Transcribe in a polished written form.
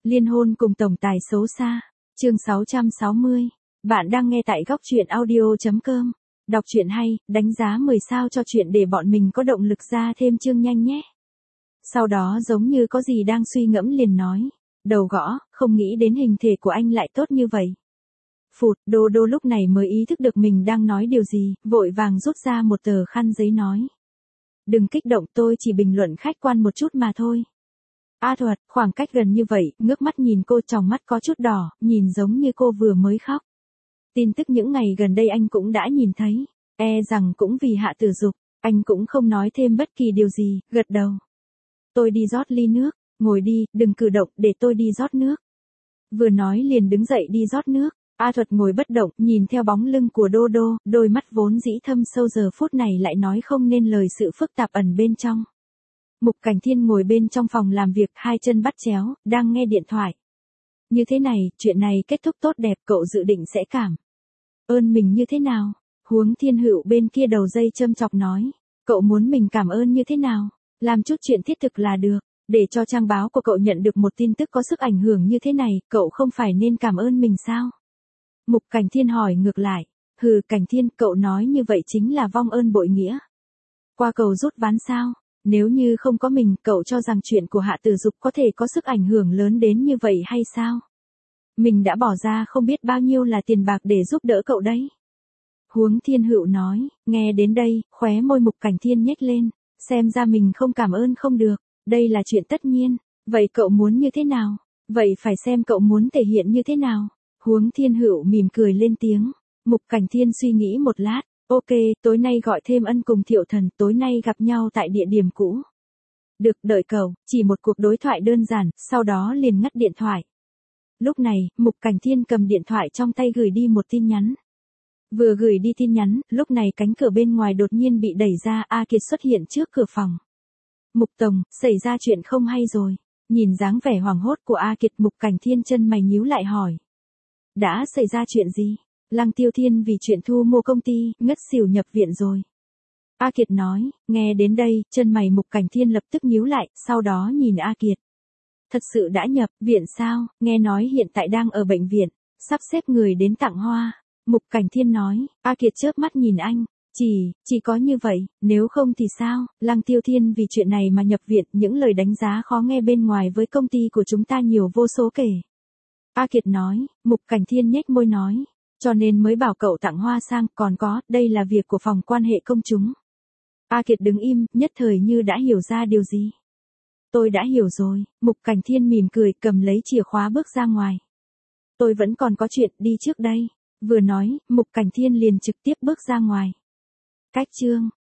Liên hôn cùng tổng tài xấu xa. Chương 660. Bạn đang nghe tại góc truyện audio.com. Đọc truyện hay, đánh giá 10 sao cho chuyện để bọn mình có động lực ra thêm chương nhanh nhé. Sau đó giống như có gì đang suy ngẫm liền nói. Đầu gõ, không nghĩ đến hình thể của anh lại tốt như vậy. Phụt, Đô Đô lúc này mới ý thức được mình đang nói điều gì, vội vàng rút ra một tờ khăn giấy nói. Đừng kích động, tôi chỉ bình luận khách quan một chút mà thôi. A Thuật, khoảng cách gần như vậy, ngước mắt nhìn cô, tròng mắt có chút đỏ, nhìn giống như cô vừa mới khóc. Tin tức những ngày gần đây anh cũng đã nhìn thấy, rằng cũng vì Hạ Tử Dục, anh cũng không nói thêm bất kỳ điều gì, gật đầu. Tôi đi rót ly nước, ngồi đi, đừng cử động, để tôi đi rót nước. Vừa nói liền đứng dậy đi rót nước. A Thuật ngồi bất động, nhìn theo bóng lưng của Đô Đô, đôi mắt vốn dĩ thâm sâu giờ phút này lại nói không nên lời sự phức tạp ẩn bên trong. Mục Cảnh Thiên ngồi bên trong phòng làm việc, hai chân bắt chéo, đang nghe điện thoại. Như thế này, chuyện này kết thúc tốt đẹp, cậu dự định sẽ cảm ơn mình như thế nào? Huống Thiên Hữu bên kia đầu dây châm chọc nói, cậu muốn mình cảm ơn như thế nào? Làm chút chuyện thiết thực là được, để cho trang báo của cậu nhận được một tin tức có sức ảnh hưởng như thế này, cậu không phải nên cảm ơn mình sao? Mục Cảnh Thiên hỏi ngược lại, hừ Cảnh Thiên, cậu nói như vậy chính là vong ơn bội nghĩa. Qua cầu rút ván sao? Nếu như không có mình, cậu cho rằng chuyện của Hạ Tử Dục có thể có sức ảnh hưởng lớn đến như vậy hay sao? Mình đã bỏ ra không biết bao nhiêu là tiền bạc để giúp đỡ cậu đấy. Huống Thiên Hữu nói, nghe đến đây, khóe môi Mục Cảnh Thiên nhếch lên, xem ra mình không cảm ơn không được, đây là chuyện tất nhiên, vậy cậu muốn như thế nào? Vậy phải xem cậu muốn thể hiện như thế nào? Huống Thiên Hữu mỉm cười lên tiếng, Mục Cảnh Thiên suy nghĩ một lát, ok, tối nay gọi thêm Ân cùng Thiệu Thần, tối nay gặp nhau tại địa điểm cũ. Được, đợi cậu, chỉ một cuộc đối thoại đơn giản, sau đó liền ngắt điện thoại. Lúc này, Mục Cảnh Thiên cầm điện thoại trong tay gửi đi một tin nhắn. Vừa gửi đi tin nhắn, lúc này cánh cửa bên ngoài đột nhiên bị đẩy ra, A Kiệt xuất hiện trước cửa phòng. Mục Tổng, xảy ra chuyện không hay rồi. Nhìn dáng vẻ hoảng hốt của A Kiệt, Mục Cảnh Thiên chân mày nhíu lại hỏi. Đã xảy ra chuyện gì? Lăng Tiêu Thiên vì chuyện thu mua công ty, ngất xỉu nhập viện rồi. A Kiệt nói, nghe đến đây, chân mày Mục Cảnh Thiên lập tức nhíu lại, sau đó nhìn A Kiệt. Thật sự đã nhập viện sao? Nghe nói hiện tại đang ở bệnh viện, sắp xếp người đến tặng hoa. Mục Cảnh Thiên nói, A Kiệt chớp mắt nhìn anh, chỉ có như vậy, nếu không thì sao? Lăng Tiêu Thiên vì chuyện này mà nhập viện, những lời đánh giá khó nghe bên ngoài với công ty của chúng ta nhiều vô số kể. A Kiệt nói, Mục Cảnh Thiên nhếch môi nói, cho nên mới bảo cậu tặng hoa sang, còn có, đây là việc của phòng quan hệ công chúng. A Kiệt đứng im, nhất thời như đã hiểu ra điều gì. Tôi đã hiểu rồi, Mục Cảnh Thiên mỉm cười, cầm lấy chìa khóa bước ra ngoài. Tôi vẫn còn có chuyện, đi trước đây. Vừa nói, Mục Cảnh Thiên liền trực tiếp bước ra ngoài. Cách chương